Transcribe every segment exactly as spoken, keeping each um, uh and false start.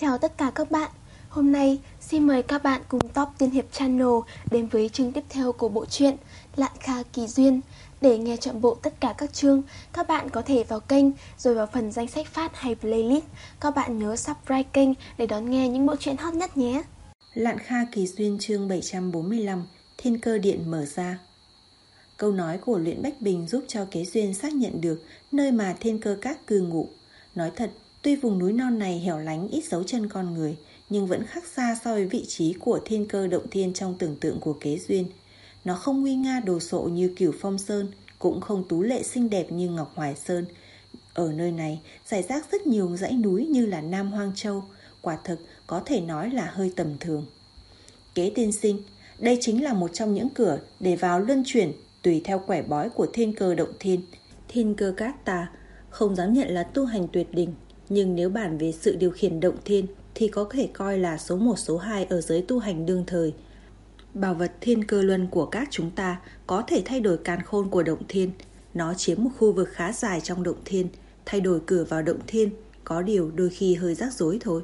Chào tất cả các bạn. Hôm nay xin mời các bạn cùng Top Tiên Hiệp Channel đến với chương tiếp theo của bộ truyện Lạn Kha Kỳ Duyên. Để nghe trọn bộ tất cả các chương, các bạn có thể vào kênh rồi vào phần danh sách phát hay playlist. Các bạn nhớ subscribe kênh để đón nghe những bộ truyện hot nhất nhé. Lạn Kha Kỳ Duyên chương bảy trăm bốn mươi lăm, Thiên Cơ Điện mở ra. Câu nói của Luyện Bách Bình giúp cho Kế Duyên xác nhận được nơi mà Thiên Cơ Các cư ngụ. Nói thật, tuy vùng núi non này hẻo lánh ít dấu chân con người, nhưng vẫn khác xa so với vị trí của Thiên Cơ Động Thiên trong tưởng tượng của Kế Duyên. Nó không nguy nga đồ sộ như Cửu Phong Sơn, cũng không tú lệ xinh đẹp như Ngọc Hoài Sơn. Ở nơi này, rải rác rất nhiều dãy núi như là Nam Hoang Châu, quả thực có thể nói là hơi tầm thường. Kế tiên sinh, đây chính là một trong những cửa để vào luân chuyển tùy theo quẻ bói của Thiên Cơ Động Thiên. Thiên Cơ Các ta không dám nhận là tu hành tuyệt đỉnh, nhưng nếu bàn về sự điều khiển động thiên thì có thể coi là số một số hai ở giới tu hành đương thời. Bảo vật Thiên Cơ Luân của các chúng ta có thể thay đổi càn khôn của động thiên. Nó chiếm một khu vực khá dài trong động thiên, thay đổi cửa vào động thiên, có điều đôi khi hơi rắc rối thôi.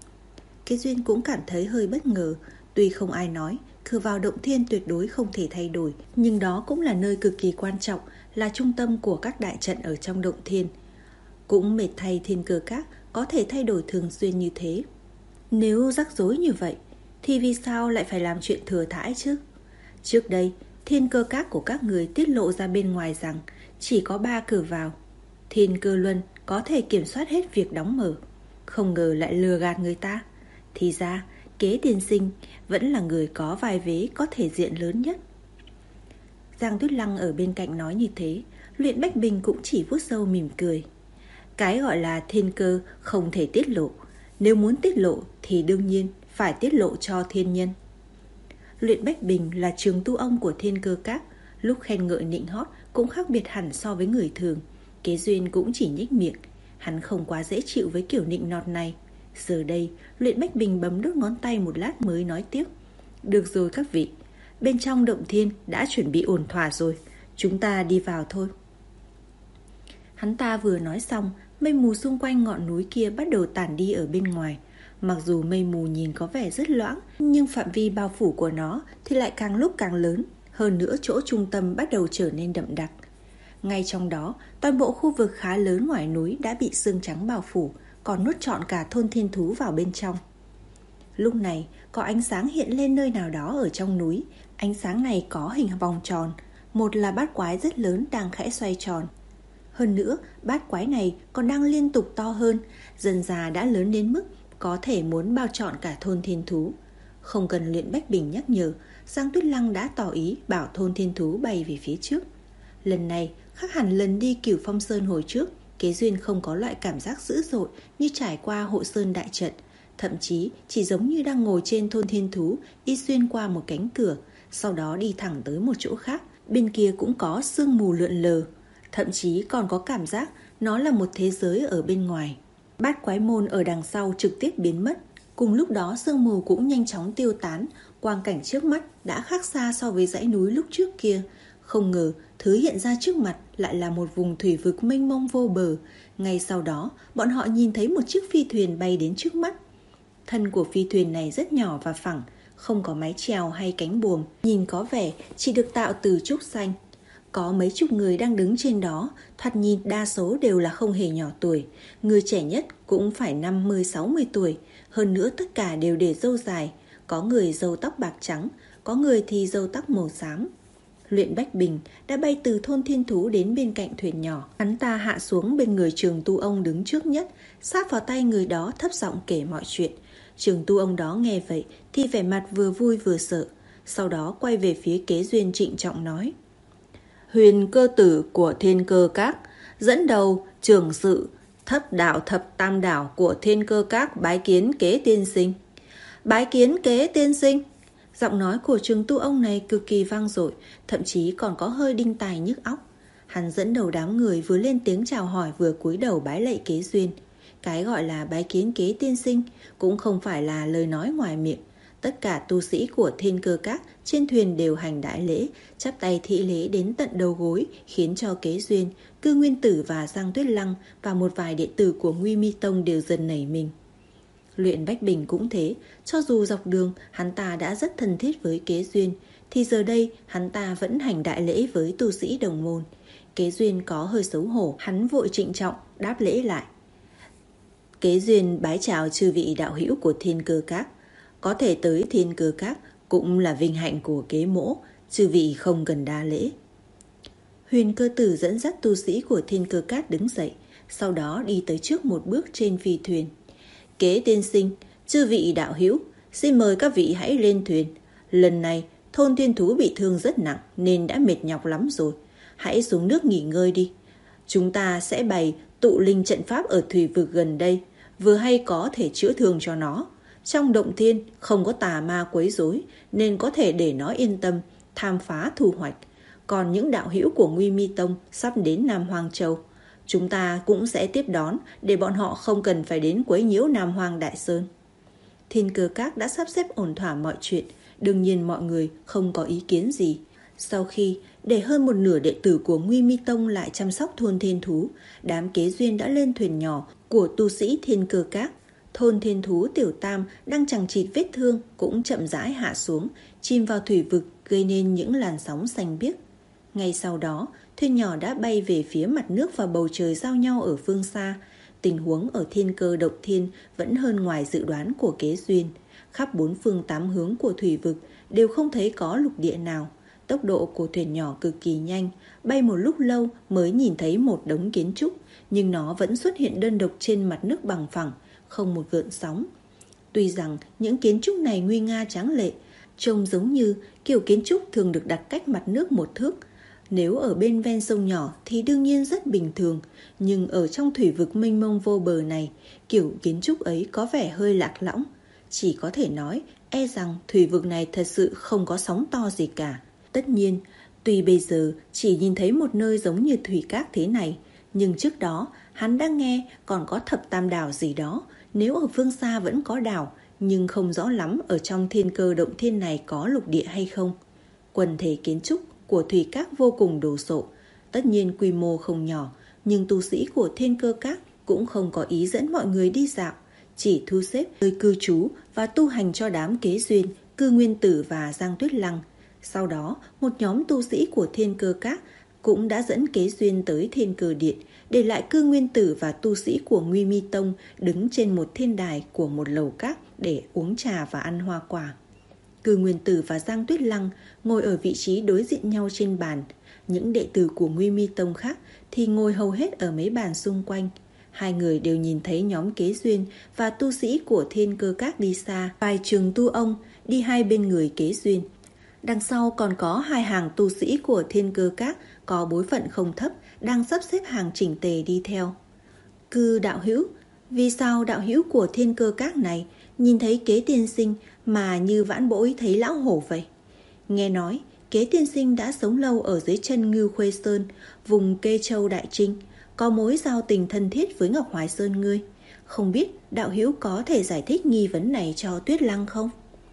Kế Duyên cũng cảm thấy hơi bất ngờ. Tuy không ai nói cửa vào động thiên tuyệt đối không thể thay đổi, nhưng đó cũng là nơi cực kỳ quan trọng, là trung tâm của các đại trận ở trong động thiên. Cũng mệt thay Thiên Cơ Các có thể thay đổi thường xuyên như thế. Nếu rắc rối như vậy thì vì sao lại phải làm chuyện thừa thãi chứ? Trước đây, Thiên Cơ Các của các người tiết lộ ra bên ngoài rằng chỉ có ba cửa vào. Thiên Cơ Luân có thể kiểm soát hết việc đóng mở, không ngờ lại lừa gạt người ta. Thì ra, Kế tiên sinh vẫn là người có vai vế, có thể diện lớn nhất. Giang Tuyết Lăng ở bên cạnh nói như thế, Luyện Bách Bình cũng chỉ vuốt râu mỉm cười. Cái gọi là thiên cơ không thể tiết lộ, nếu muốn tiết lộ thì đương nhiên phải tiết lộ cho thiên nhân. Luyện Bách Bình là trường tu ông của Thiên Cơ Các, lúc khen ngợi nịnh hót cũng khác biệt hẳn so với người thường. Kế Duyên cũng chỉ nhếch miệng, hắn không quá dễ chịu với kiểu nịnh nọt này. Giờ đây, Luyện Bách Bình bấm đốt ngón tay một lát mới nói tiếp. Được rồi các vị, bên trong động thiên đã chuẩn bị ổn thỏa rồi, chúng ta đi vào thôi. Hắn ta vừa nói xong, mây mù xung quanh ngọn núi kia bắt đầu tản đi ở bên ngoài. Mặc dù mây mù nhìn có vẻ rất loãng, nhưng phạm vi bao phủ của nó thì lại càng lúc càng lớn. Hơn nữa chỗ trung tâm bắt đầu trở nên đậm đặc. Ngay trong đó, toàn bộ khu vực khá lớn ngoài núi đã bị sương trắng bao phủ, còn nuốt trọn cả thôn thiên thú vào bên trong. Lúc này, có ánh sáng hiện lên nơi nào đó ở trong núi. Ánh sáng này có hình vòng tròn. Một là bát quái rất lớn đang khẽ xoay tròn. Hơn nữa, bát quái này còn đang liên tục to hơn, dần dà đã lớn đến mức có thể muốn bao trọn cả thôn thiên thú. Không cần Luyện Bách Bình nhắc nhở, Giang Tuyết Lăng đã tỏ ý bảo thôn thiên thú bay về phía trước. Lần này, khác hẳn lần đi Cửu Phong Sơn hồi trước, Kế Duyên không có loại cảm giác dữ dội như trải qua hộ sơn đại trận. Thậm chí chỉ giống như đang ngồi trên thôn thiên thú, đi xuyên qua một cánh cửa, sau đó đi thẳng tới một chỗ khác. Bên kia cũng có sương mù lượn lờ, thậm chí còn có cảm giác nó là một thế giới ở bên ngoài. Bát quái môn ở đằng sau trực tiếp biến mất. Cùng lúc đó sương mù cũng nhanh chóng tiêu tán. Quang cảnh trước mắt đã khác xa so với dãy núi lúc trước kia. Không ngờ thứ hiện ra trước mặt lại là một vùng thủy vực mênh mông vô bờ. Ngay sau đó bọn họ nhìn thấy một chiếc phi thuyền bay đến trước mắt. Thân của phi thuyền này rất nhỏ và phẳng, không có mái chèo hay cánh buồm, nhìn có vẻ chỉ được tạo từ trúc xanh. Có mấy chục người đang đứng trên đó, thoạt nhìn đa số đều là không hề nhỏ tuổi. Người trẻ nhất cũng phải năm mươi sáu mươi tuổi, hơn nữa tất cả đều để râu dài. Có người râu tóc bạc trắng, có người thì râu tóc màu xám. Luyện Bách Bình đã bay từ thôn thiên thú đến bên cạnh thuyền nhỏ. Hắn ta hạ xuống bên người trường tu ông đứng trước nhất, sát vào tay người đó thấp giọng kể mọi chuyện. Trường tu ông đó nghe vậy thì vẻ mặt vừa vui vừa sợ. Sau đó quay về phía Kế Duyên trịnh trọng nói. Huyền cơ tử của Thiên Cơ Các, dẫn đầu trưởng sự thất đạo thập tam đảo của Thiên Cơ Các bái kiến Kế tiên sinh. Bái kiến Kế tiên sinh. Giọng nói của trường tu ông này cực kỳ vang dội, thậm chí còn có hơi đinh tai nhức óc. Hắn dẫn đầu đám người vừa lên tiếng chào hỏi vừa cúi đầu bái lạy Kế Duyên. Cái gọi là bái kiến Kế tiên sinh cũng không phải là lời nói ngoài miệng. Tất cả tu sĩ của Thiên Cơ Các trên thuyền đều hành đại lễ, chắp tay thị lễ đến tận đầu gối, khiến cho Kế Duyên, Cư Nguyên Tử và Giang Tuyết Lăng và một vài đệ tử của Nguy Mi Tông đều dần nảy mình. Luyện Bách Bình cũng thế, cho dù dọc đường hắn ta đã rất thân thiết với Kế Duyên, thì giờ đây hắn ta vẫn hành đại lễ với tu sĩ đồng môn. Kế Duyên có hơi xấu hổ, hắn vội trịnh trọng đáp lễ lại. Kế Duyên bái chào chư vị đạo hữu của Thiên Cơ Các. Có thể tới Thiên Cơ Các cũng là vinh hạnh của Kế mỗ, chư vị không cần đa lễ. Huyền Cơ Tử dẫn dắt tu sĩ của Thiên Cơ Các đứng dậy, sau đó đi tới trước một bước trên phi thuyền. Kế tiên sinh, chư vị đạo hữu, xin mời các vị hãy lên thuyền. Lần này thôn thiên thú bị thương rất nặng nên đã mệt nhọc lắm rồi. Hãy xuống nước nghỉ ngơi đi. Chúng ta sẽ bày tụ linh trận pháp ở thủy vực gần đây, vừa hay có thể chữa thương cho nó. Trong động thiên không có tà ma quấy rối nên có thể để nó yên tâm tham phá thu hoạch. Còn những đạo hữu của Nguy Mi Tông sắp đến Nam Hoang Châu, chúng ta cũng sẽ tiếp đón để bọn họ không cần phải đến quấy nhiễu Nam Hoang Đại Sơn. Thiên Cơ Các đã sắp xếp ổn thỏa mọi chuyện, đương nhiên mọi người không có ý kiến gì. Sau khi để hơn một nửa đệ tử của Nguy Mi Tông lại chăm sóc thôn thiên thú, đám Kế Duyên đã lên thuyền nhỏ của tu sĩ Thiên Cơ Các. Thôn thiên thú Tiểu Tam đang chằng chịt vết thương cũng chậm rãi hạ xuống, chìm vào thủy vực gây nên những làn sóng xanh biếc. Ngay sau đó, thuyền nhỏ đã bay về phía mặt nước và bầu trời giao nhau ở phương xa. Tình huống ở Thiên Cơ Động Thiên vẫn hơn ngoài dự đoán của Kế Duyên. Khắp bốn phương tám hướng của thủy vực đều không thấy có lục địa nào. Tốc độ của thuyền nhỏ cực kỳ nhanh, bay một lúc lâu mới nhìn thấy một đống kiến trúc, nhưng nó vẫn xuất hiện đơn độc trên mặt nước bằng phẳng, không một gợn sóng. Tuy rằng những kiến trúc này nguy nga tráng lệ, trông giống như kiểu kiến trúc thường được đặt cách mặt nước một thước. Nếu ở bên ven sông nhỏ thì đương nhiên rất bình thường, nhưng ở trong thủy vực mênh mông vô bờ này, kiểu kiến trúc ấy có vẻ hơi lạc lõng. Chỉ có thể nói, e rằng thủy vực này thật sự không có sóng to gì cả. Tất nhiên, tuy bây giờ chỉ nhìn thấy một nơi giống như thủy các thế này, nhưng trước đó hắn đã nghe còn có thập tam đảo gì đó. Nếu ở phương xa vẫn có đảo, nhưng không rõ lắm ở trong Thiên Cơ Động Thiên này có lục địa hay không. Quần thể kiến trúc của thủy các vô cùng đồ sộ, tất nhiên quy mô không nhỏ, nhưng tu sĩ của Thiên Cơ Các cũng không có ý dẫn mọi người đi dạo, chỉ thu xếp nơi cư trú và tu hành cho đám Kế Duyên, Cư Nguyên Tử và Giang Tuyết Lăng. Sau đó, một nhóm tu sĩ của Thiên Cơ Các cũng đã dẫn Kế Duyên tới Thiên Cơ Điện, để lại Cư Nguyên Tử và tu sĩ của Nguy Mi Tông đứng trên một thiên đài của một lầu các để uống trà và ăn hoa quả. Cư Nguyên Tử và Giang Tuyết Lăng ngồi ở vị trí đối diện nhau trên bàn. Những đệ tử của Nguy Mi Tông khác thì ngồi hầu hết ở mấy bàn xung quanh. Hai người đều nhìn thấy nhóm Kế Duyên và tu sĩ của Thiên Cơ Các đi xa, vài trường tu ông đi hai bên người Kế Duyên. Đằng sau còn có hai hàng tu sĩ của Thiên Cơ Các có bối phận không thấp đang sắp xếp hàng chỉnh tề đi theo. Cư đạo hữu, vì sao đạo hữu của Thiên Cơ Các này nhìn thấy Kế tiên sinh mà như vãn bối thấy lão hổ vậy? Nghe nói Kế tiên sinh đã sống lâu ở dưới chân Ngưu Khuê Sơn, vùng Kê Châu Đại Trinh, có mối giao tình thân thiết với Ngọc Hoài Sơn ngươi. Không biết đạo hữu có thể giải thích nghi vấn này cho Tuyết Lăng không?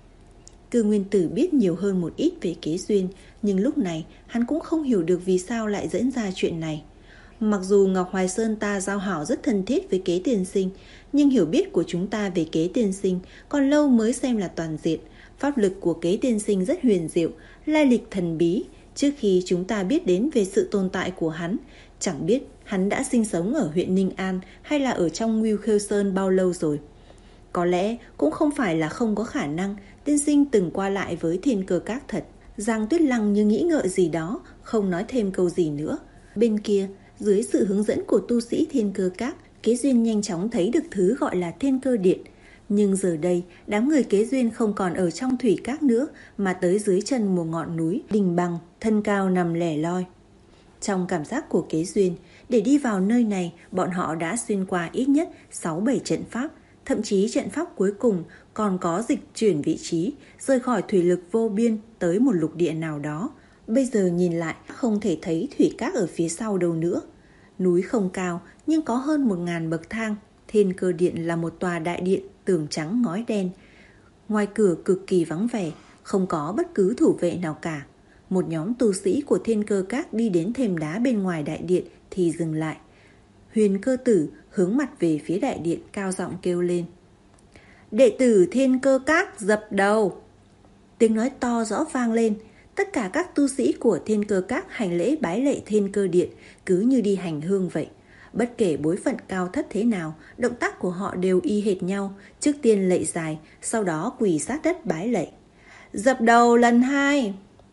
Cư Nguyên Tử biết nhiều hơn một ít về Kế Duyên, nhưng lúc này hắn cũng không hiểu được vì sao lại dẫn ra chuyện này. Mặc dù Ngọc Hoài Sơn ta giao hảo rất thân thiết với Kế tiên sinh, nhưng hiểu biết của chúng ta về Kế tiên sinh còn lâu mới xem là toàn diện. Pháp lực của Kế tiên sinh rất huyền diệu, lai lịch thần bí. Trước khi chúng ta biết đến về sự tồn tại của hắn, chẳng biết hắn đã sinh sống ở huyện Ninh An hay là ở trong Ngưu Khêu Sơn bao lâu rồi. Có lẽ cũng không phải là không có khả năng tiên sinh từng qua lại với Thiên Cơ Các thật. Giang Tuyết Lăng như nghĩ ngợi gì đó, không nói thêm câu gì nữa. Bên kia, dưới sự hướng dẫn của tu sĩ Thiên Cơ Các, Kế Duyên nhanh chóng thấy được thứ gọi là Thiên Cơ Điện. Nhưng giờ đây, đám người Kế Duyên không còn ở trong thủy các nữa, mà tới dưới chân một ngọn núi đình bằng, thân cao nằm lẻ loi. Trong cảm giác của Kế Duyên, để đi vào nơi này, bọn họ đã xuyên qua ít nhất sáu bảy trận pháp. Thậm chí trận pháp cuối cùng còn có dịch chuyển vị trí, rời khỏi thủy lực vô biên tới một lục địa nào đó. Bây giờ nhìn lại không thể thấy thủy các ở phía sau đâu nữa. Núi không cao nhưng có hơn một ngàn bậc thang. Thiên Cơ Điện là một tòa đại điện tường trắng ngói đen. Ngoài cửa cực kỳ vắng vẻ, không có bất cứ thủ vệ nào cả. Một nhóm tu sĩ của Thiên Cơ Các đi đến thềm đá bên ngoài đại điện thì dừng lại. Huyền Cơ Tử hướng mặt về phía đại điện, cao giọng kêu lên: Đệ tử Thiên Cơ Các dập đầu. Tiếng nói to rõ vang lên. Tất cả các tu sĩ của Thiên Cơ Các hành lễ bái lạy Thiên Cơ Điện, cứ như đi hành hương vậy. Bất kể bối phận cao thấp thế nào, động tác của họ đều y hệt nhau. Trước tiên lạy dài, sau đó quỳ sát đất bái lạy. Dập đầu lần hai.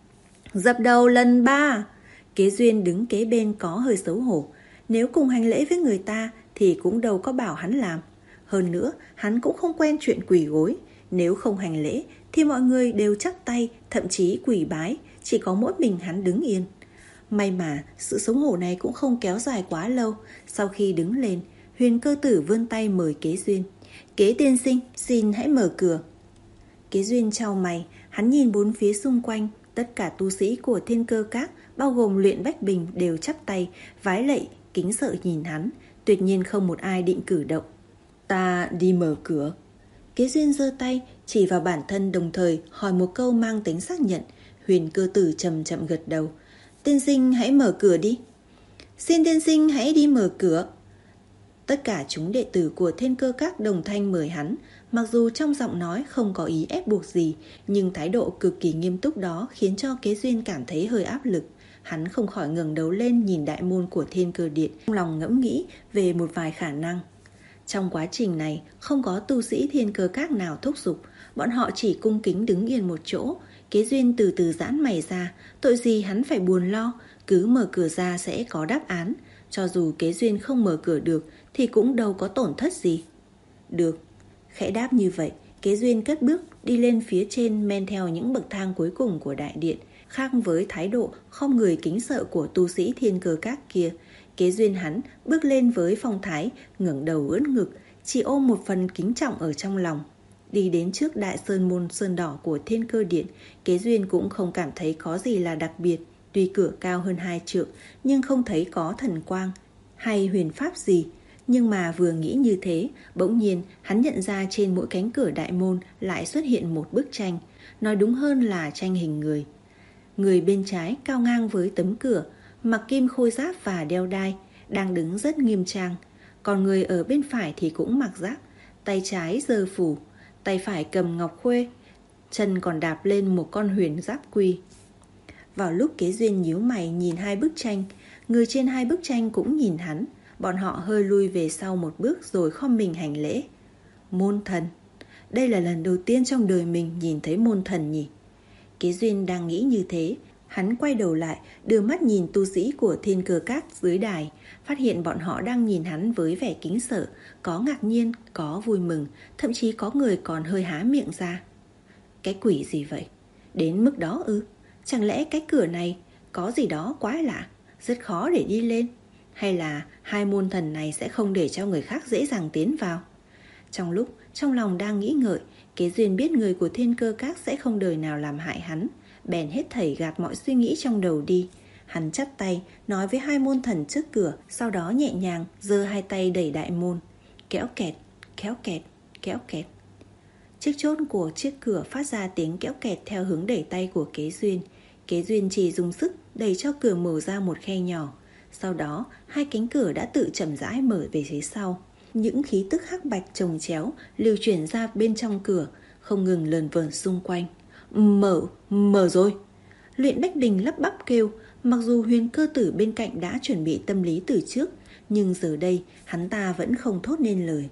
Dập đầu lần ba. Kế Duyên đứng kế bên có hơi xấu hổ. Nếu cùng hành lễ với người ta thì cũng đâu có bảo hắn làm. Hơn nữa, hắn cũng không quen chuyện quỳ gối. Nếu không hành lễ thì mọi người đều chắp tay, thậm chí quỳ bái, chỉ có mỗi mình hắn đứng yên. May mà sự xấu hổ này cũng không kéo dài quá lâu. Sau khi đứng lên, Huyền Cơ Tử vươn tay mời Kế Duyên. Kế tiên sinh, xin hãy mở cửa. Kế Duyên chau mày, hắn nhìn bốn phía xung quanh. Tất cả tu sĩ của Thiên Cơ Các, bao gồm Luyện Bách Bình, đều chắp tay, vái lạy, kính sợ nhìn hắn. Tuyệt nhiên không một ai định cử động. Ta đi mở cửa. Kế Duyên giơ tay chỉ vào bản thân, đồng thời hỏi một câu mang tính xác nhận. Huyền Cơ Tử chậm chậm gật đầu. Tiên sinh hãy mở cửa đi. Xin tiên sinh hãy đi mở cửa. Tất cả chúng đệ tử của Thiên Cơ Các đồng thanh mời hắn. Mặc dù trong giọng nói không có ý ép buộc gì, nhưng thái độ cực kỳ nghiêm túc đó khiến cho Kế Duyên cảm thấy hơi áp lực. Hắn không khỏi ngẩng đầu lên nhìn đại môn của Thiên Cơ Điện, trong lòng ngẫm nghĩ về một vài khả năng. Trong quá trình này, không có tu sĩ Thiên Cơ Các nào thúc giục, bọn họ chỉ cung kính đứng yên một chỗ. Kế Duyên từ từ giãn mày ra, tội gì hắn phải buồn lo, cứ mở cửa ra sẽ có đáp án. Cho dù Kế Duyên không mở cửa được thì cũng đâu có tổn thất gì. Được, khẽ đáp như vậy, Kế Duyên cất bước đi lên phía trên, men theo những bậc thang cuối cùng của đại điện. Khác với thái độ không người kính sợ của tu sĩ Thiên Cơ Các kia, Kế Duyên hắn bước lên với phong thái ngẩng đầu ưỡn ngực, chỉ ôm một phần kính trọng ở trong lòng. Đi đến trước đại sơn môn sơn đỏ của Thiên Cơ Điện, Kế Duyên cũng không cảm thấy có gì là đặc biệt. Tuy cửa cao hơn hai trượng, nhưng không thấy có thần quang hay huyền pháp gì. Nhưng mà vừa nghĩ như thế, bỗng nhiên hắn nhận ra trên mỗi cánh cửa đại môn lại xuất hiện một bức tranh. Nói đúng hơn là tranh hình người. Người bên trái cao ngang với tấm cửa, mặc kim khôi giáp và đeo đai, đang đứng rất nghiêm trang. Còn người ở bên phải thì cũng mặc giáp, tay trái giơ phủ, tay phải cầm ngọc khuê, chân còn đạp lên một con huyền giáp quy. Vào lúc Kế Duyên nhíu mày nhìn hai bức tranh, người trên hai bức tranh cũng nhìn hắn. Bọn họ hơi lui về sau một bước rồi khom mình hành lễ. Môn thần. Đây là lần đầu tiên trong đời mình nhìn thấy môn thần nhỉ? Kế Duyên đang nghĩ như thế, hắn quay đầu lại, đưa mắt nhìn tu sĩ của Thiên Cơ Các dưới đài, phát hiện bọn họ đang nhìn hắn với vẻ kính sợ, có ngạc nhiên, có vui mừng, thậm chí có người còn hơi há miệng ra. Cái quỷ gì vậy? Đến mức đó ư? Chẳng lẽ cái cửa này có gì đó quái lạ, rất khó để đi lên? Hay là hai môn thần này sẽ không để cho người khác dễ dàng tiến vào? Trong lúc trong lòng đang nghĩ ngợi, Kế Duyên biết người của Thiên Cơ Các sẽ không đời nào làm hại hắn, bèn hết thảy gạt mọi suy nghĩ trong đầu đi. Hắn chắp tay nói với hai môn thần trước cửa, sau đó nhẹ nhàng giơ hai tay đẩy đại môn. Kéo kẹt, kéo kẹt, kéo kẹt. Chiếc chốt của chiếc cửa phát ra tiếng kéo kẹt theo hướng đẩy tay của Kế Duyên. Kế Duyên chỉ dùng sức đẩy cho cửa mở ra một khe nhỏ. Sau đó, hai cánh cửa đã tự chậm rãi mở về phía sau. Những khí tức hắc bạch chồng chéo lưu chuyển ra bên trong cửa, không ngừng lờn vờn xung quanh. Mở, mở rồi. Luyện Bách Bình lắp bắp kêu, mặc dù Huyền Cơ Tử bên cạnh đã chuẩn bị tâm lý từ trước, nhưng giờ đây hắn ta vẫn không thốt nên lời.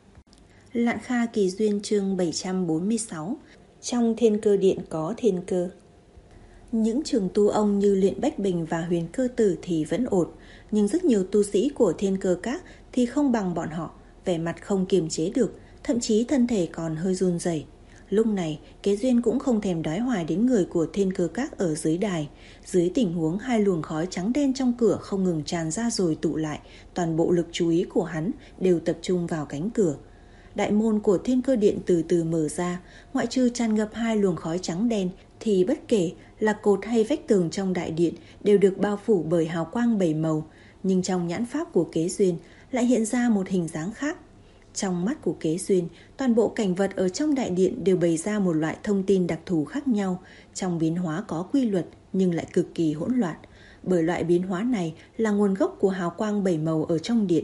Lạn Kha Kỳ Duyên chương bảy trăm bốn mươi sáu. Trong Thiên Cơ Điện có thiên cơ. Những trường tu ông như Luyện Bách Bình và Huyền Cơ Tử thì vẫn ổn, nhưng rất nhiều tu sĩ của Thiên Cơ Các thì không bằng bọn họ, vẻ mặt không kiềm chế được, thậm chí thân thể còn hơi run rẩy. Lúc này, Kế Duyên cũng không thèm đoái hoài đến người của Thiên Cơ Các ở dưới đài. Dưới tình huống hai luồng khói trắng đen trong cửa không ngừng tràn ra rồi tụ lại, toàn bộ lực chú ý của hắn đều tập trung vào cánh cửa. Đại môn của Thiên Cơ Điện từ từ mở ra, ngoại trừ tràn ngập hai luồng khói trắng đen thì bất kể là cột hay vách tường trong đại điện đều được bao phủ bởi hào quang bảy màu. Nhưng trong nhãn pháp của Kế Duyên lại hiện ra một hình dáng khác. Trong mắt của Kế Duyên, toàn bộ cảnh vật ở trong đại điện đều bày ra một loại thông tin đặc thù khác nhau. Trong biến hóa có quy luật nhưng lại cực kỳ hỗn loạn. Bởi loại biến hóa này là nguồn gốc của hào quang bảy màu ở trong điện.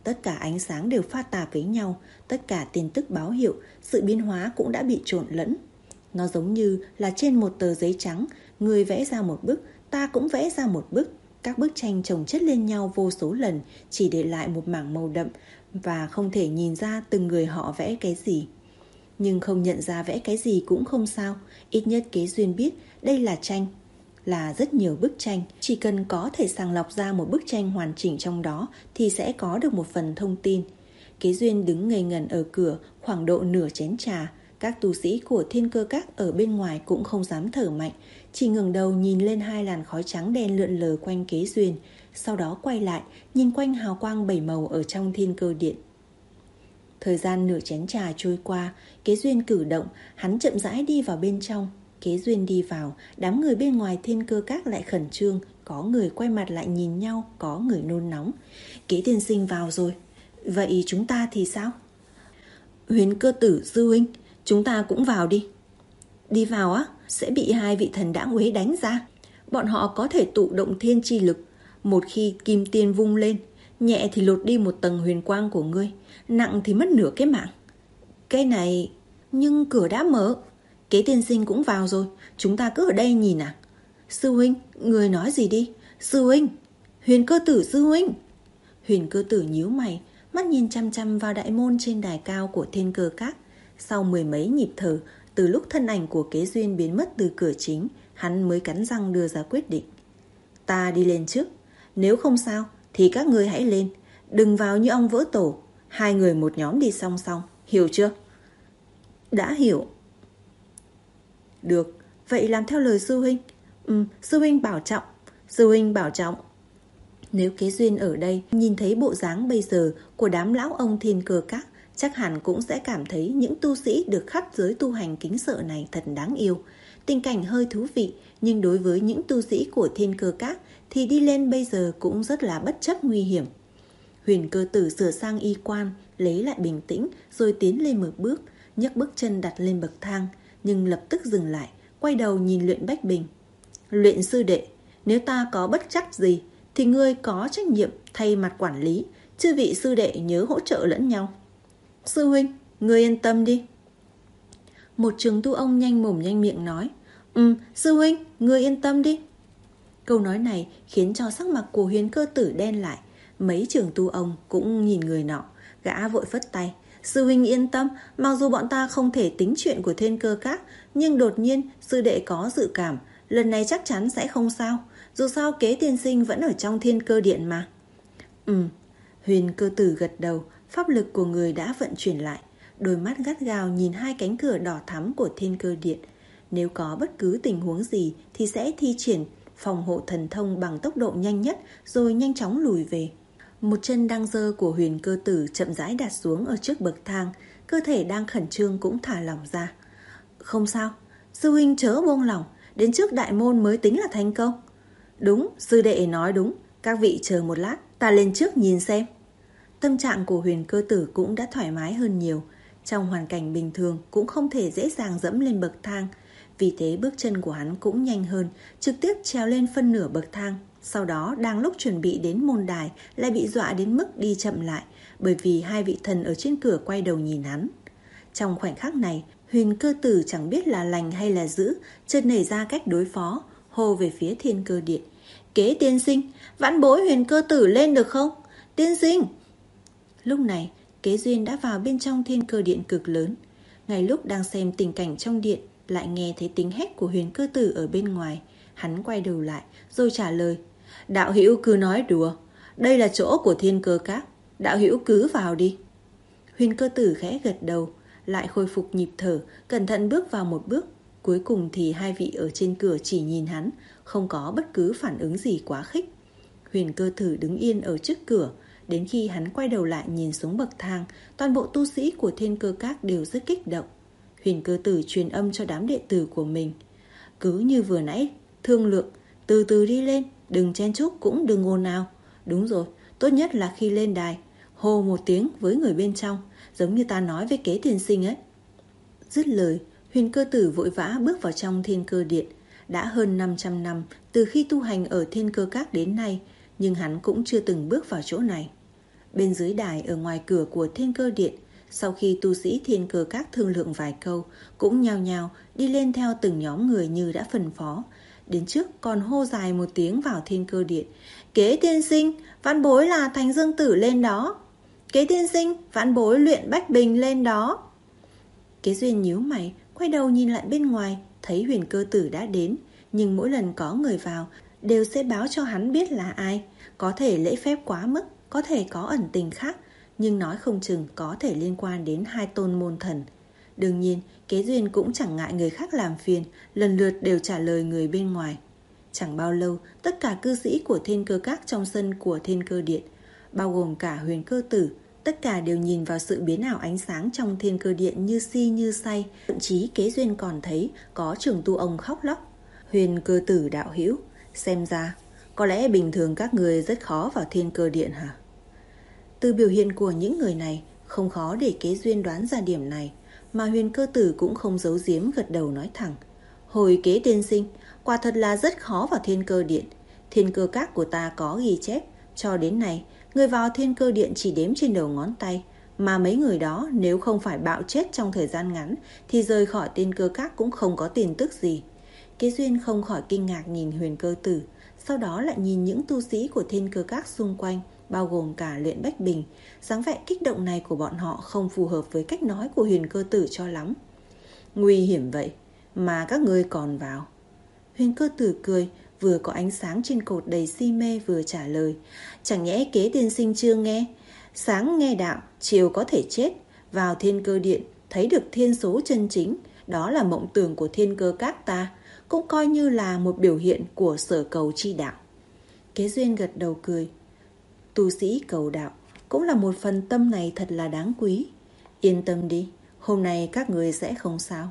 tất cả ánh sáng đều pha tạp với nhau, tất cả tin tức báo hiệu, sự biến hóa cũng đã bị trộn lẫn. Nó giống như là trên một tờ giấy trắng, người vẽ ra một bức, ta cũng vẽ ra một bức. Các bức tranh chồng chất lên nhau vô số lần, chỉ để lại một mảng màu đậm và không thể nhìn ra từng người họ vẽ cái gì. Nhưng không nhận ra vẽ cái gì cũng không sao, ít nhất Kế Duyên biết đây là tranh, là rất nhiều bức tranh. Chỉ cần có thể sàng lọc ra một bức tranh hoàn chỉnh trong đó thì sẽ có được một phần thông tin. Kế Duyên đứng ngây ngẩn ở cửa khoảng độ nửa chén trà. Các tu sĩ của Thiên Cơ Các ở bên ngoài cũng không dám thở mạnh, chỉ ngẩng đầu nhìn lên hai làn khói trắng đen lượn lờ quanh Kế Duyên, sau đó quay lại nhìn quanh hào quang bảy màu ở trong Thiên Cơ Điện. Thời gian nửa chén trà trôi qua, Kế Duyên cử động, hắn chậm rãi đi vào bên trong. Kế Duyên đi vào, đám người bên ngoài Thiên Cơ Các lại khẩn trương, có người quay mặt lại nhìn nhau, có người nôn nóng. Kế tiên sinh vào rồi, vậy chúng ta thì sao? Huyền Cơ Tử sư huynh, chúng ta cũng vào đi. Đi vào á, sẽ bị hai vị thần đã Uế đánh ra. Bọn họ có thể tụ động thiên chi lực, một khi kim tiên vung lên, nhẹ thì lột đi một tầng huyền quang của ngươi, nặng thì mất nửa cái mạng. Cái này, nhưng cửa đã mở. Kế tiên sinh cũng vào rồi, chúng ta cứ ở đây nhìn à? Sư huynh, người nói gì đi? Sư huynh, Huyền Cơ Tử sư huynh. Huyền Cơ Tử nhíu mày, mắt nhìn chăm chăm vào đại môn trên đài cao của Thiên Cơ Các. Sau mười mấy nhịp thở, từ lúc thân ảnh của Kế Duyên biến mất từ cửa chính, hắn mới cắn răng đưa ra quyết định. Ta đi lên trước, nếu không sao thì các ngươi hãy lên, đừng vào như ong vỡ tổ. Hai người một nhóm đi song song, hiểu chưa? Đã hiểu. Được, vậy làm theo lời sư huynh. Ừ, sư huynh bảo trọng. Sư huynh bảo trọng. Nếu Kế Duyên ở đây nhìn thấy bộ dáng bây giờ của đám lão ông Thiên Cơ Các, chắc hẳn cũng sẽ cảm thấy những tu sĩ được khắp giới tu hành kính sợ này thật đáng yêu. Tình cảnh hơi thú vị, nhưng đối với những tu sĩ của Thiên Cơ Các thì đi lên bây giờ cũng rất là bất chấp nguy hiểm. Huyền Cơ Tử sửa sang y quan, lấy lại bình tĩnh rồi tiến lên một bước, nhấc bước chân đặt lên bậc thang, nhưng lập tức dừng lại, quay đầu nhìn Luyện Bách Bình. Luyện sư đệ, nếu ta có bất trắc gì thì ngươi có trách nhiệm thay mặt quản lý, chư vị sư đệ nhớ hỗ trợ lẫn nhau. Sư huynh, ngươi yên tâm đi. Một trường tu ông nhanh mồm nhanh miệng nói. Ừ, sư huynh, ngươi yên tâm đi. Câu nói này khiến cho sắc mặt của Huyền Cơ Tử đen lại. Mấy trường tu ông cũng nhìn người nọ, gã vội phất tay. Sư huynh yên tâm, mặc dù bọn ta không thể tính chuyện của Thiên Cơ Các, nhưng đột nhiên sư đệ có dự cảm, lần này chắc chắn sẽ không sao. Dù sao Kế tiên sinh vẫn ở trong Thiên Cơ Điện mà. Ừ, Huyền Cơ Tử gật đầu, pháp lực của người đã vận chuyển lại, đôi mắt gắt gao nhìn hai cánh cửa đỏ thắm của Thiên Cơ Điện. Nếu có bất cứ tình huống gì thì sẽ thi triển phòng hộ thần thông bằng tốc độ nhanh nhất rồi nhanh chóng lùi về. Một chân đang giơ của Huyền Cơ Tử chậm rãi đặt xuống ở trước bậc thang, cơ thể đang khẩn trương cũng thả lỏng ra. Không sao, sư huynh chớ buông lỏng, đến trước đại môn mới tính là thành công. Đúng, sư đệ nói đúng, các vị chờ một lát, ta lên trước nhìn xem. Tâm trạng của Huyền Cơ Tử cũng đã thoải mái hơn nhiều. Trong hoàn cảnh bình thường cũng không thể dễ dàng dẫm lên bậc thang, vì thế bước chân của hắn cũng nhanh hơn, trực tiếp trèo lên phân nửa bậc thang. Sau đó đang lúc chuẩn bị đến môn đài lại bị dọa đến mức đi chậm lại, bởi vì hai vị thần ở trên cửa quay đầu nhìn hắn. Trong khoảnh khắc này, Huyền Cơ Tử chẳng biết là lành hay là dữ, chợt nảy ra cách đối phó, hô về phía Thiên Cơ Điện. Kế tiên sinh, vãn bối Huyền Cơ Tử lên được không? Tiên sinh! Lúc này, Kế Duyên đã vào bên trong Thiên Cơ Điện cực lớn. Ngay lúc đang xem tình cảnh trong điện, lại nghe thấy tiếng hét của Huyền Cơ Tử ở bên ngoài. Hắn quay đầu lại, rồi trả lời. Đạo hữu cứ nói đùa, đây là chỗ của Thiên Cơ Các, đạo hữu cứ vào đi. Huyền Cơ Tử khẽ gật đầu, lại khôi phục nhịp thở, cẩn thận bước vào một bước. Cuối cùng thì hai vị ở trên cửa chỉ nhìn hắn, không có bất cứ phản ứng gì quá khích. Huyền Cơ Tử đứng yên ở trước cửa, đến khi hắn quay đầu lại nhìn xuống bậc thang, toàn bộ tu sĩ của Thiên Cơ Các đều rất kích động. Huyền Cơ Tử truyền âm cho đám đệ tử của mình. Cứ như vừa nãy, thương lượng, từ từ đi lên, đừng chen chúc cũng đừng ồn ào. Đúng rồi, tốt nhất là khi lên đài, hô một tiếng với người bên trong, giống như ta nói với Kế tiên sinh ấy. Dứt lời, Huyền Cơ Tử vội vã bước vào trong Thiên Cơ Điện. Đã hơn năm trăm năm từ khi tu hành ở Thiên Cơ Các đến nay, nhưng hắn cũng chưa từng bước vào chỗ này. Bên dưới đài ở ngoài cửa của Thiên Cơ Điện, sau khi tu sĩ Thiên Cơ Các thương lượng vài câu, cũng nhao nhao đi lên theo từng nhóm người như đã phân phó. Đến trước còn hô dài một tiếng vào Thiên Cơ Điện: Kế tiên sinh, vãn bối là Thành Dương Tử lên đó. Kế tiên sinh, vãn bối Luyện Bách Bình lên đó. Kế Duyên nhíu mày, quay đầu nhìn lại bên ngoài, thấy Huyền Cơ Tử đã đến, nhưng mỗi lần có người vào đều sẽ báo cho hắn biết là ai. Có thể lễ phép quá mức, có thể có ẩn tình khác, nhưng nói không chừng có thể liên quan đến hai tôn môn thần. Đương nhiên, Kế Duyên cũng chẳng ngại người khác làm phiền, lần lượt đều trả lời người bên ngoài. Chẳng bao lâu, tất cả cư sĩ của Thiên Cơ Các trong sân của Thiên Cơ Điện, bao gồm cả Huyền Cơ Tử, tất cả đều nhìn vào sự biến ảo ánh sáng trong Thiên Cơ Điện như si như say. Thậm chí Kế Duyên còn thấy có trưởng tu ông khóc lóc. Huyền Cơ Tử đạo hữu, xem ra có lẽ bình thường các người rất khó vào Thiên Cơ Điện hả? Từ biểu hiện của những người này, không khó để Kế Duyên đoán ra điểm này, mà Huyền Cơ Tử cũng không giấu giếm, gật đầu nói thẳng: Hồi Kế tiên sinh, quả thật là rất khó vào Thiên Cơ Điện. Thiên Cơ Các của ta có ghi chép, cho đến nay người vào Thiên Cơ Điện chỉ đếm trên đầu ngón tay, mà mấy người đó nếu không phải bạo chết trong thời gian ngắn thì rời khỏi Thiên Cơ Các cũng không có tin tức gì. Kế Duyên không khỏi kinh ngạc nhìn Huyền Cơ Tử, sau đó lại nhìn những tu sĩ của Thiên Cơ Các xung quanh, bao gồm cả Luyện Bách Bình. Dáng vẻ kích động này của bọn họ không phù hợp với cách nói của Huyền Cơ Tử cho lắm. Nguy hiểm vậy mà các ngươi còn vào? Huyền Cơ Tử cười, vừa có ánh sáng trên cột đầy si mê vừa trả lời: Chẳng nhẽ Kế tiên sinh chưa nghe? Sáng nghe đạo, chiều có thể chết. Vào Thiên Cơ Điện thấy được thiên số chân chính, đó là mộng tưởng của Thiên Cơ Các ta, cũng coi như là một biểu hiện của sở cầu chi đạo. Kế Duyên gật đầu cười: Tu sĩ cầu đạo cũng là một phần tâm này, thật là đáng quý. Yên tâm đi, hôm nay các người sẽ không sao.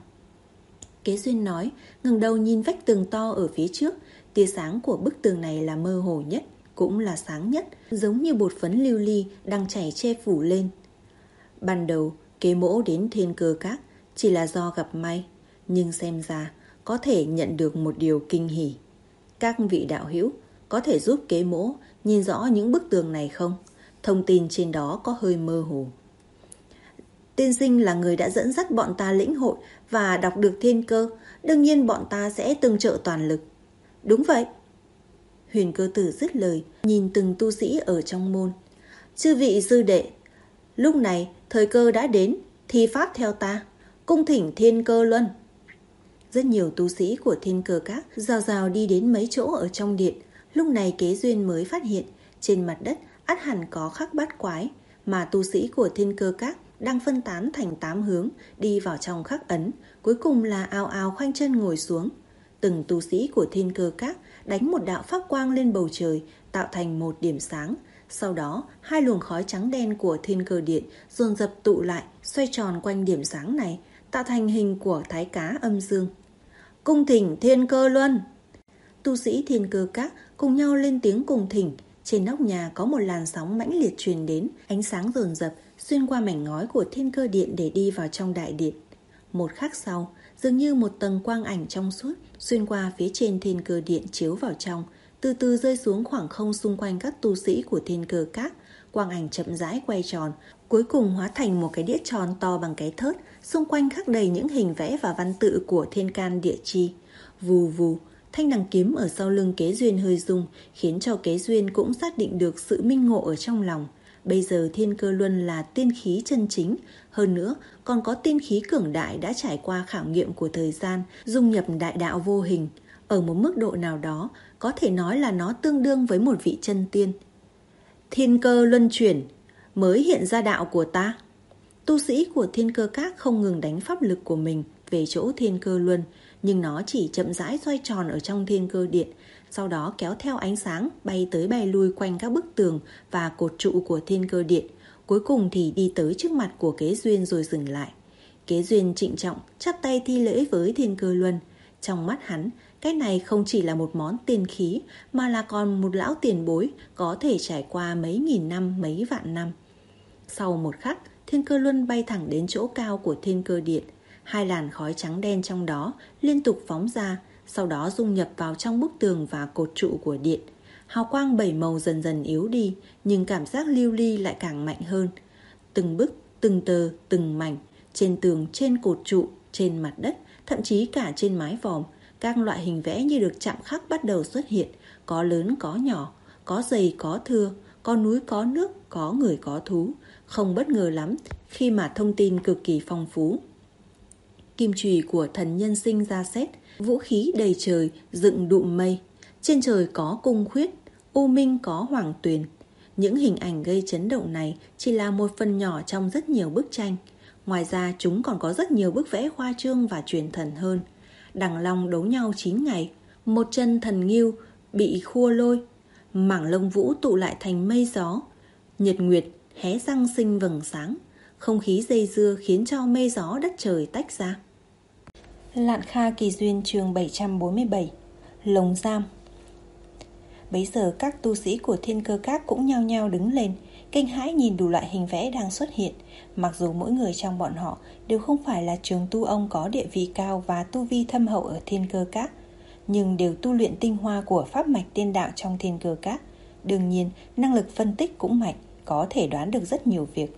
Kế Duyên nói, ngẩng đầu nhìn vách tường to ở phía trước. Tia sáng của bức tường này là mơ hồ nhất, cũng là sáng nhất, giống như bột phấn lưu ly đang chảy che phủ lên. Ban đầu Kế mỗ đến Thiên Cơ Các chỉ là do gặp may, nhưng xem ra có thể nhận được một điều kinh hỉ. Các vị đạo hữu có thể giúp Kế mỗ nhìn rõ những bức tường này không? Thông tin trên đó có hơi mơ hồ. Tiên sinh là người đã dẫn dắt bọn ta lĩnh hội và đọc được thiên cơ, đương nhiên bọn ta sẽ tương trợ toàn lực. Đúng vậy. Huyền Cơ Tử dứt lời, nhìn từng tu sĩ ở trong môn. Chư vị sư đệ, lúc này thời cơ đã đến, thi pháp theo ta, cung thỉnh Thiên Cơ Luân. Rất nhiều tu sĩ của Thiên Cơ Các rào rào đi đến mấy chỗ ở trong điện. Lúc này Kế Duyên mới phát hiện trên mặt đất ắt hẳn có khắc bát quái, mà tu sĩ của Thiên Cơ Các đang phân tán thành tám hướng đi vào trong khắc ấn, cuối cùng là ào ào khoanh chân ngồi xuống. Từng tu sĩ của Thiên Cơ Các đánh một đạo pháp quang lên bầu trời, tạo thành một điểm sáng. Sau đó hai luồng khói trắng đen của Thiên Cơ Điện dồn dập tụ lại, xoay tròn quanh điểm sáng này, tạo thành hình của thái cá âm dương. Cung thỉnh Thiên Cơ Luân. Tu sĩ Thiên Cơ Các cùng nhau lên tiếng cùng thỉnh. Trên nóc nhà có một làn sóng mãnh liệt truyền đến, ánh sáng dồn dập xuyên qua mảnh ngói của Thiên Cơ Điện để đi vào trong đại điện. Một khắc sau, dường như một tầng quang ảnh trong suốt xuyên qua phía trên Thiên Cơ Điện chiếu vào trong, từ từ rơi xuống khoảng không xung quanh các tu sĩ của Thiên Cơ Các. Quang ảnh chậm rãi quay tròn, cuối cùng hóa thành một cái đĩa tròn to bằng cái thớt, xung quanh khắc đầy những hình vẽ và văn tự của Thiên Can Địa Chi. Vù vù, thanh đằng kiếm ở sau lưng Kế Duyên hơi rung, khiến cho Kế Duyên cũng xác định được sự minh ngộ ở trong lòng. Bây giờ Thiên Cơ Luân là tiên khí chân chính, hơn nữa còn có tiên khí cường đại đã trải qua khảo nghiệm của thời gian, dung nhập đại đạo vô hình. Ở một mức độ nào đó, có thể nói là nó tương đương với một vị chân tiên. Thiên Cơ Luân chuyển, mới hiện ra đạo của ta. Tu sĩ của Thiên Cơ Các không ngừng đánh pháp lực của mình về chỗ Thiên Cơ Luân, nhưng nó chỉ chậm rãi xoay tròn ở trong Thiên Cơ Điện, sau đó kéo theo ánh sáng bay tới bay lui quanh các bức tường và cột trụ của Thiên Cơ Điện, cuối cùng thì đi tới trước mặt của Kế Duyên rồi dừng lại. Kế Duyên trịnh trọng chắp tay thi lễ với Thiên Cơ Luân. Trong mắt hắn, cái này không chỉ là một món tiên khí, mà là còn một lão tiền bối có thể trải qua mấy nghìn năm, mấy vạn năm. Sau một khắc, Thiên Cơ Luân bay thẳng đến chỗ cao của Thiên Cơ Điện. Hai làn khói trắng đen trong đó liên tục phóng ra, sau đó dung nhập vào trong bức tường và cột trụ của điện. Hào quang bảy màu dần dần yếu đi, nhưng cảm giác lưu ly lại càng mạnh hơn. Từng bức, từng tờ, từng mảnh, trên tường, trên cột trụ, trên mặt đất, thậm chí cả trên mái vòm, các loại hình vẽ như được chạm khắc bắt đầu xuất hiện, có lớn có nhỏ, có dày có thưa, có núi có nước, có người có thú. Không bất ngờ lắm khi mà thông tin cực kỳ phong phú. Kim chùy của thần nhân sinh ra xét, vũ khí đầy trời, dựng đụm mây. Trên trời có cung khuyết, u minh có hoàng tuyền. Những hình ảnh gây chấn động này chỉ là một phần nhỏ trong rất nhiều bức tranh. Ngoài ra chúng còn có rất nhiều bức vẽ khoa trương và truyền thần hơn. Đằng long đấu nhau chín ngày, một chân thần ngưu bị khua lôi, mảng lông vũ tụ lại thành mây gió, nhật nguyệt hé răng sinh vầng sáng, không khí dây dưa khiến cho mây gió đất trời tách ra. Lạn Kha Kỳ Duyên chương bảy trăm bốn mươi bảy. Lồng giam. Bấy giờ các tu sĩ của Thiên Cơ Các cũng nhao nhao đứng lên, kinh hãi nhìn đủ loại hình vẽ đang xuất hiện. Mặc dù mỗi người trong bọn họ đều không phải là trường tu ông có địa vị cao và tu vi thâm hậu ở Thiên Cơ Các, nhưng đều tu luyện tinh hoa của pháp mạch tiên đạo trong Thiên Cơ Các. Đương nhiên, năng lực phân tích cũng mạnh, có thể đoán được rất nhiều việc.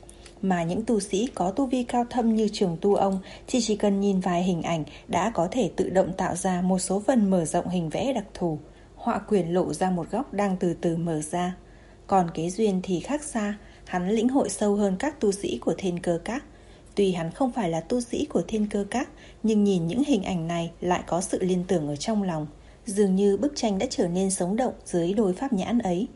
Mà những tu sĩ có tu vi cao thâm như trường tu ông thì chỉ cần nhìn vài hình ảnh đã có thể tự động tạo ra một số phần mở rộng hình vẽ đặc thù. Họa quyển lộ ra một góc đang từ từ mở ra. Còn Kế Duyên thì khác xa, hắn lĩnh hội sâu hơn các tu sĩ của Thiên Cơ Các. Tuy hắn không phải là tu sĩ của Thiên Cơ Các, nhưng nhìn những hình ảnh này lại có sự liên tưởng ở trong lòng. Dường như bức tranh đã trở nên sống động dưới đôi pháp nhãn ấy.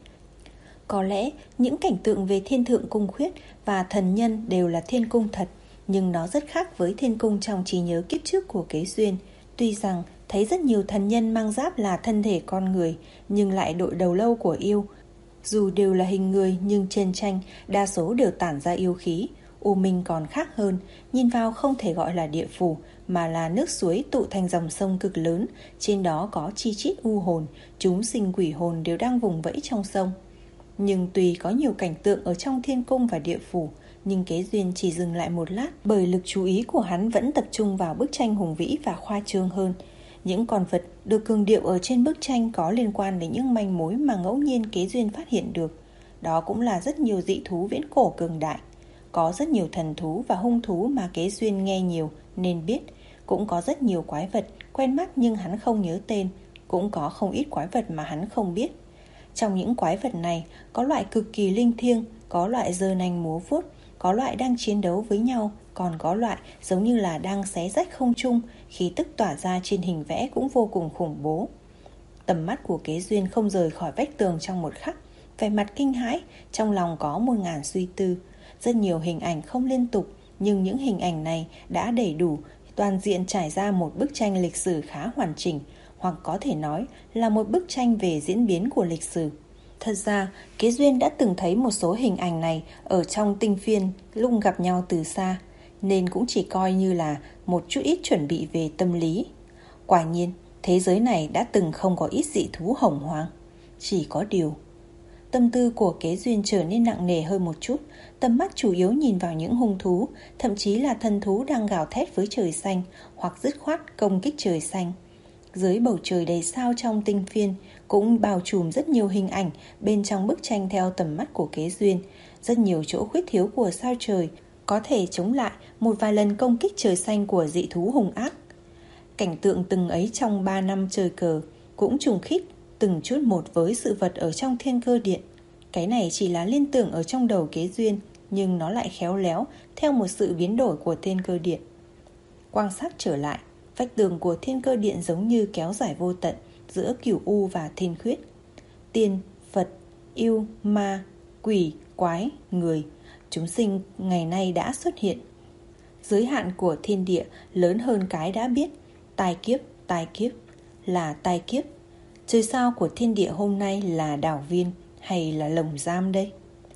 Có lẽ những cảnh tượng về thiên thượng cung khuyết và thần nhân đều là thiên cung thật, nhưng nó rất khác với thiên cung trong trí nhớ kiếp trước của Kế Duyên. Tuy rằng thấy rất nhiều thần nhân mang giáp là thân thể con người, nhưng lại đội đầu lâu của yêu. Dù đều là hình người nhưng trên tranh đa số đều tản ra yêu khí. U minh còn khác hơn, nhìn vào không thể gọi là địa phủ mà là nước suối tụ thành dòng sông cực lớn. Trên đó có chi chít u hồn, chúng sinh quỷ hồn đều đang vùng vẫy trong sông. Nhưng tuy có nhiều cảnh tượng ở trong thiên cung và địa phủ, nhưng Kế Duyên chỉ dừng lại một lát, bởi lực chú ý của hắn vẫn tập trung vào bức tranh hùng vĩ và khoa trương hơn. Những con vật được cường điệu ở trên bức tranh có liên quan đến những manh mối mà ngẫu nhiên Kế Duyên phát hiện được. Đó cũng là rất nhiều dị thú viễn cổ cường đại. Có rất nhiều thần thú và hung thú mà Kế Duyên nghe nhiều nên biết. Cũng có rất nhiều quái vật quen mắt nhưng hắn không nhớ tên. Cũng có không ít quái vật mà hắn không biết. Trong những quái vật này, có loại cực kỳ linh thiêng, có loại giơ nanh múa vuốt, có loại đang chiến đấu với nhau, còn có loại giống như là đang xé rách không trung, khí tức tỏa ra trên hình vẽ cũng vô cùng khủng bố. Tầm mắt của Kế Duyên không rời khỏi vách tường trong một khắc, vẻ mặt kinh hãi, trong lòng có một ngàn suy tư. Rất nhiều hình ảnh không liên tục, nhưng những hình ảnh này đã đầy đủ, toàn diện trải ra một bức tranh lịch sử khá hoàn chỉnh, hoặc có thể nói là một bức tranh về diễn biến của lịch sử. Thật ra, Kế Duyên đã từng thấy một số hình ảnh này ở trong tinh phiên lúc gặp nhau từ xa, nên cũng chỉ coi như là một chút ít chuẩn bị về tâm lý. Quả nhiên, thế giới này đã từng không có ít dị thú hồng hoang. Chỉ có điều, tâm tư của Kế Duyên trở nên nặng nề hơn một chút, tầm mắt chủ yếu nhìn vào những hung thú, thậm chí là thần thú đang gào thét với trời xanh, hoặc dứt khoát công kích trời xanh. Dưới bầu trời đầy sao trong tinh phiên cũng bao trùm rất nhiều hình ảnh bên trong bức tranh theo tầm mắt của Kế Duyên. Rất nhiều chỗ khuyết thiếu của sao trời có thể chống lại một vài lần công kích trời xanh của dị thú hung ác. Cảnh tượng từng ấy trong ba năm trời cờ cũng trùng khít từng chút một với sự vật ở trong Thiên Cơ Điện. Cái này chỉ là liên tưởng ở trong đầu Kế Duyên, nhưng nó lại khéo léo theo một sự biến đổi của Thiên Cơ Điện. Quan sát trở lại, vách tường của Thiên Cơ Điện giống như kéo dài vô tận giữa cửu u và thiên khuyết. Tiên, Phật, yêu, ma, quỷ, quái, người, chúng sinh ngày nay đã xuất hiện. Giới hạn của thiên địa lớn hơn cái đã biết. Tai kiếp, tai kiếp, là tai kiếp. Trời sao của thiên địa hôm nay là đảo viên hay là lồng giam đây?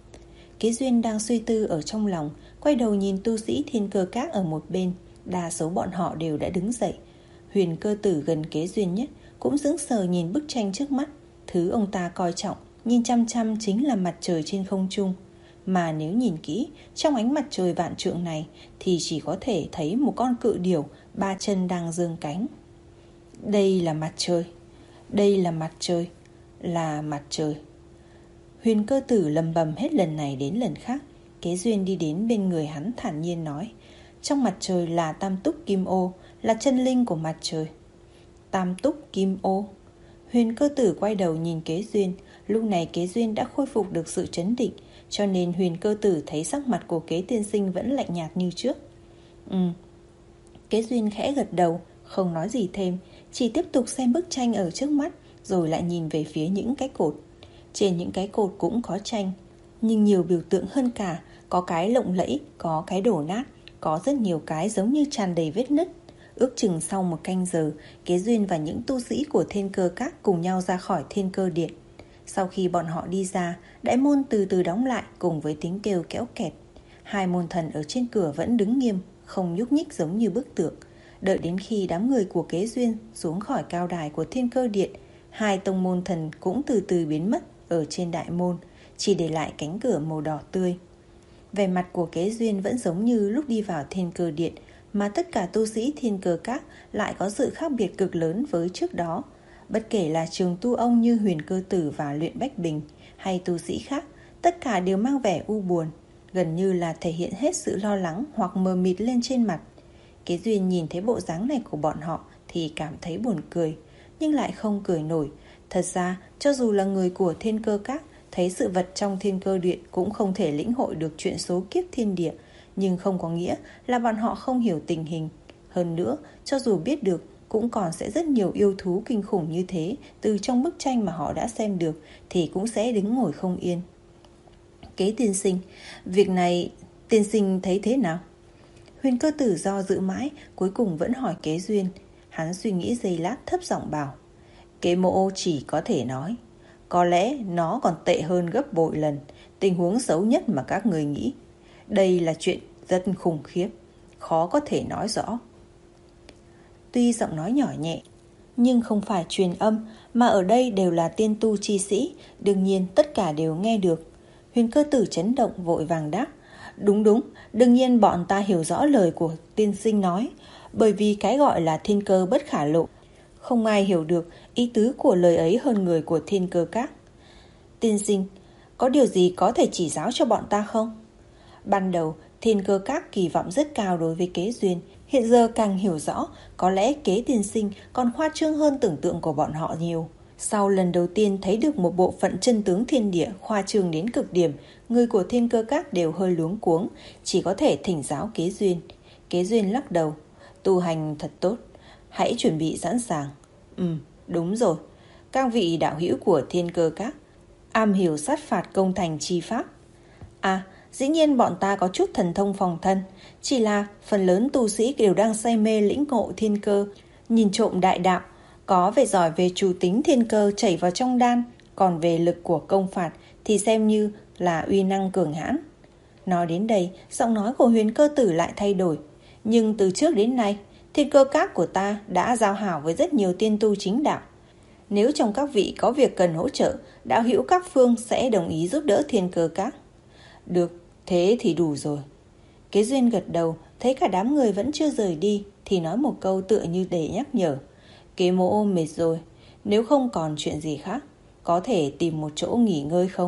Kế Duyên đang suy tư ở trong lòng, quay đầu nhìn tu sĩ Thiên Cơ Các ở một bên. Đa số bọn họ đều đã đứng dậy. Huyền Cơ Tử gần Kế Duyên nhất cũng sững sờ nhìn bức tranh trước mắt. Thứ ông ta coi trọng, nhìn chăm chăm chính là mặt trời trên không trung. Mà nếu nhìn kỹ, trong ánh mặt trời vạn trượng này thì chỉ có thể thấy một con cự điểu ba chân đang giương cánh. Đây là mặt trời. Đây là mặt trời. là mặt trời. Huyền Cơ Tử lầm bầm hết lần này đến lần khác. Kế Duyên đi đến bên người hắn thản nhiên nói, trong mặt trời là tam túc kim ô, là chân linh của mặt trời. Tam túc kim ô. Huyền Cơ Tử quay đầu nhìn Kế Duyên. Lúc này Kế Duyên đã khôi phục được sự trấn định, cho nên Huyền Cơ Tử thấy sắc mặt của Kế tiên sinh vẫn lạnh nhạt như trước. Ừ. Kế Duyên khẽ gật đầu, không nói gì thêm, chỉ tiếp tục xem bức tranh ở trước mắt, rồi lại nhìn về phía những cái cột. Trên những cái cột cũng có tranh, nhưng nhiều biểu tượng hơn cả. Có cái lộng lẫy, có cái đổ nát, có rất nhiều cái giống như tràn đầy vết nứt. Ước chừng sau một canh giờ, Kế Duyên và những tu sĩ của Thiên Cơ Các cùng nhau ra khỏi Thiên Cơ Điện. Sau khi bọn họ đi ra, đại môn từ từ đóng lại cùng với tiếng kêu kéo kẹt. Hai môn thần ở trên cửa vẫn đứng nghiêm, không nhúc nhích giống như bức tượng. Đợi đến khi đám người của Kế Duyên xuống khỏi cao đài của Thiên Cơ Điện, hai tông môn thần cũng từ từ biến mất ở trên đại môn, chỉ để lại cánh cửa màu đỏ tươi. Vẻ mặt của Kế Duyên vẫn giống như lúc đi vào Thiên Cơ Điện, mà tất cả tu sĩ Thiên Cơ Các lại có sự khác biệt cực lớn với trước đó. Bất kể là trường tu ông như Huyền Cơ Tử và Luyện Bách Bình hay tu sĩ khác, tất cả đều mang vẻ u buồn, gần như là thể hiện hết sự lo lắng hoặc mờ mịt lên trên mặt. Kế Duyên nhìn thấy bộ dáng này của bọn họ thì cảm thấy buồn cười, nhưng lại không cười nổi. Thật ra, cho dù là người của Thiên Cơ Các, thấy sự vật trong Thiên Cơ Điện cũng không thể lĩnh hội được chuyện số kiếp thiên địa, nhưng không có nghĩa là bọn họ không hiểu tình hình. Hơn nữa, cho dù biết được, cũng còn sẽ rất nhiều yêu thú kinh khủng như thế từ trong bức tranh mà họ đã xem được, thì cũng sẽ đứng ngồi không yên. Kế tiên sinh, việc này tiên sinh thấy thế nào? Huyền Cơ Tử do dự mãi, cuối cùng vẫn hỏi Kế Duyên. Hắn suy nghĩ giây lát thấp giọng bảo, Kế mộ chỉ có thể nói, có lẽ nó còn tệ hơn gấp bội lần, tình huống xấu nhất mà các người nghĩ. Đây là chuyện rất khủng khiếp, khó có thể nói rõ. Tuy giọng nói nhỏ nhẹ, nhưng không phải truyền âm, mà ở đây đều là tiên tu chi sĩ, đương nhiên tất cả đều nghe được. Huyền Cơ Tử chấn động vội vàng đáp, đúng đúng, đương nhiên bọn ta hiểu rõ lời của tiên sinh nói, bởi vì cái gọi là thiên cơ bất khả lộ, không ai hiểu được ý tứ của lời ấy hơn người của Thiên Cơ Các. Tiên sinh, có điều gì có thể chỉ giáo cho bọn ta không? Ban đầu, Thiên Cơ Các kỳ vọng rất cao đối với Kế Duyên, hiện giờ càng hiểu rõ, có lẽ Kế tiên sinh còn khoa trương hơn tưởng tượng của bọn họ nhiều. Sau lần đầu tiên thấy được một bộ phận chân tướng thiên địa khoa trương đến cực điểm, người của Thiên Cơ Các đều hơi luống cuống, chỉ có thể thỉnh giáo Kế Duyên. Kế Duyên lắc đầu, tu hành thật tốt, hãy chuẩn bị sẵn sàng. Ừ, đúng rồi, các vị đạo hữu của Thiên Cơ Các am hiểu sát phạt công thành chi pháp. À, dĩ nhiên bọn ta có chút thần thông phòng thân, chỉ là phần lớn tu sĩ đều đang say mê lĩnh ngộ thiên cơ, nhìn trộm đại đạo, có vẻ giỏi về chủ tính thiên cơ chảy vào trong đan, còn về lực của công phạt thì xem như là uy năng cường hãn. Nói đến đây, giọng nói của Huyền Cơ Tử lại thay đổi, nhưng từ trước đến nay, Thiên Cơ Các của ta đã giao hảo với rất nhiều tiên tu chính đạo. Nếu trong các vị có việc cần hỗ trợ, đạo hữu các phương sẽ đồng ý giúp đỡ Thiên Cơ Các. Được, thế thì đủ rồi. Kế Duyên gật đầu, thấy cả đám người vẫn chưa rời đi, thì nói một câu tựa như để nhắc nhở. Kế mộ mệt rồi, nếu không còn chuyện gì khác, có thể tìm một chỗ nghỉ ngơi không?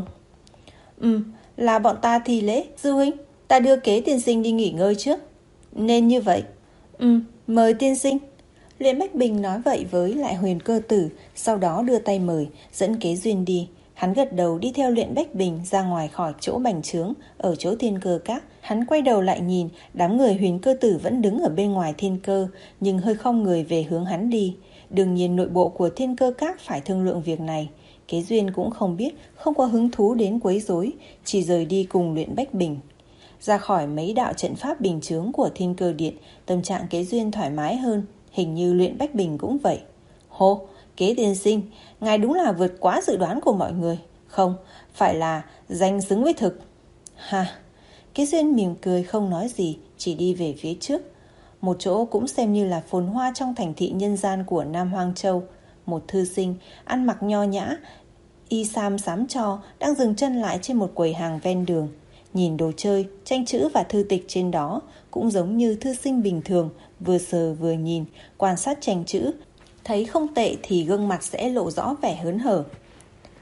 Ừ, là bọn ta thi lễ, sư huynh, ta đưa Kế tiên sinh đi nghỉ ngơi trước. Nên như vậy. Ừ, mời tiên sinh. Luyện Bách Bình nói vậy với lại Huyền Cơ Tử, sau đó đưa tay mời, dẫn Kế Duyên đi. Hắn gật đầu đi theo Luyện Bách Bình ra ngoài khỏi chỗ bành trướng, ở chỗ Thiên Cơ Các. Hắn quay đầu lại nhìn, đám người Huyền Cơ Tử vẫn đứng ở bên ngoài thiên cơ, nhưng hơi khom người về hướng hắn đi. Đương nhiên nội bộ của Thiên Cơ Các phải thương lượng việc này. Kế Duyên cũng không biết, không có hứng thú đến quấy rối, chỉ rời đi cùng Luyện Bách Bình. Ra khỏi mấy đạo trận pháp bình chướng của Thiên Cơ Điện, tâm trạng Kế Duyên thoải mái hơn, hình như Luyện Bách Bình cũng vậy. Hô, Kế tiên sinh, ngài đúng là vượt quá dự đoán của mọi người. Không, phải là danh xứng với thực. Ha, Kế Duyên mỉm cười không nói gì, chỉ đi về phía trước. Một chỗ cũng xem như là phồn hoa trong thành thị nhân gian của Nam Hoang Châu. Một thư sinh, ăn mặc nho nhã, y sam xám tro, đang dừng chân lại trên một quầy hàng ven đường. Nhìn đồ chơi, tranh chữ và thư tịch trên đó, cũng giống như thư sinh bình thường, vừa sờ vừa nhìn, quan sát tranh chữ. Thấy không tệ thì gương mặt sẽ lộ rõ vẻ hớn hở.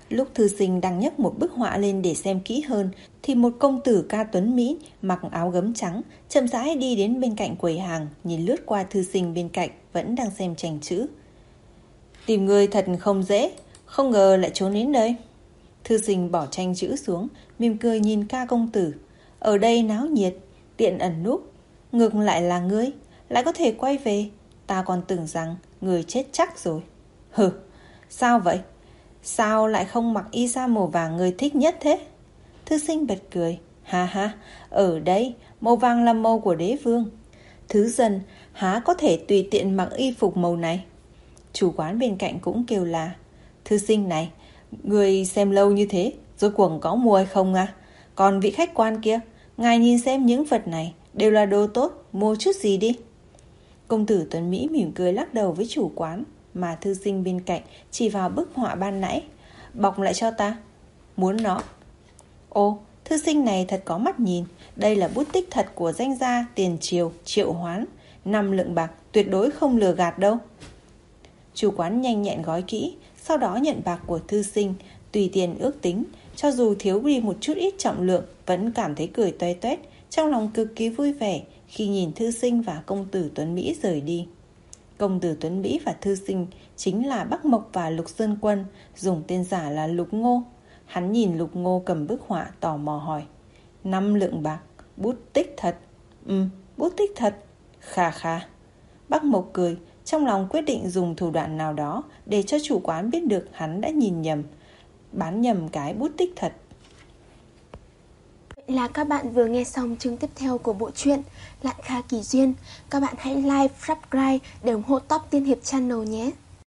Lúc thư sinh đang nhấc một bức họa lên để xem kỹ hơn, thì một công tử ca tuấn Mỹ mặc áo gấm trắng chậm rãi đi đến bên cạnh quầy hàng, nhìn lướt qua thư sinh bên cạnh vẫn đang xem tranh chữ. Tìm người thật không dễ, không ngờ lại trốn đến đây. Thư sinh bỏ tranh chữ xuống, mỉm cười nhìn ca công tử. Ở đây náo nhiệt, tiện ẩn núp, ngược lại là ngươi lại có thể quay về. Ta còn tưởng rằng người chết chắc rồi. Hừ, sao vậy? Sao lại không mặc y sa màu vàng người thích nhất thế? Thư sinh bật cười. Ha ha, ở đây màu vàng là màu của đế vương. Thứ dân há có thể tùy tiện mặc y phục màu này. Chủ quán bên cạnh cũng kêu là, thư sinh này, người xem lâu như thế, rốt cuộc có mua hay không à? Còn vị khách quan kia, ngài nhìn xem những vật này đều là đồ tốt, mua chút gì đi. Công tử tuấn Mỹ mỉm cười lắc đầu với chủ quán, mà thư sinh bên cạnh chỉ vào bức họa ban nãy. Bọc lại cho ta. Muốn nó. Ô, thư sinh này thật có mắt nhìn. Đây là bút tích thật của danh gia tiền triều Triệu Hoán. Năm lượng bạc, tuyệt đối không lừa gạt đâu. Chủ quán nhanh nhẹn gói kỹ, sau đó nhận bạc của thư sinh, tùy tiền ước tính. Cho dù thiếu đi một chút ít trọng lượng, vẫn cảm thấy cười toe toét, trong lòng cực kỳ vui vẻ khi nhìn thư sinh và công tử tuấn Mỹ rời đi. Công tử tuấn Mỹ và thư sinh chính là Bắc Mộc và Lục Sơn Quân, dùng tên giả là Lục Ngô. Hắn nhìn Lục Ngô cầm bức họa tò mò hỏi. Năm lượng bạc, bút tích thật. Ừ, bút tích thật. Khà khà. Bắc Mộc cười, trong lòng quyết định dùng thủ đoạn nào đó để cho chủ quán biết được hắn đã nhìn nhầm, bán nhầm cái bút tích thật. Vậy là các bạn vừa nghe xong chương tiếp theo của bộ truyện Lạn Kha Kỳ Duyên. Các bạn hãy like, subscribe để ủng hộ Top Tiên Hiệp Channel nhé.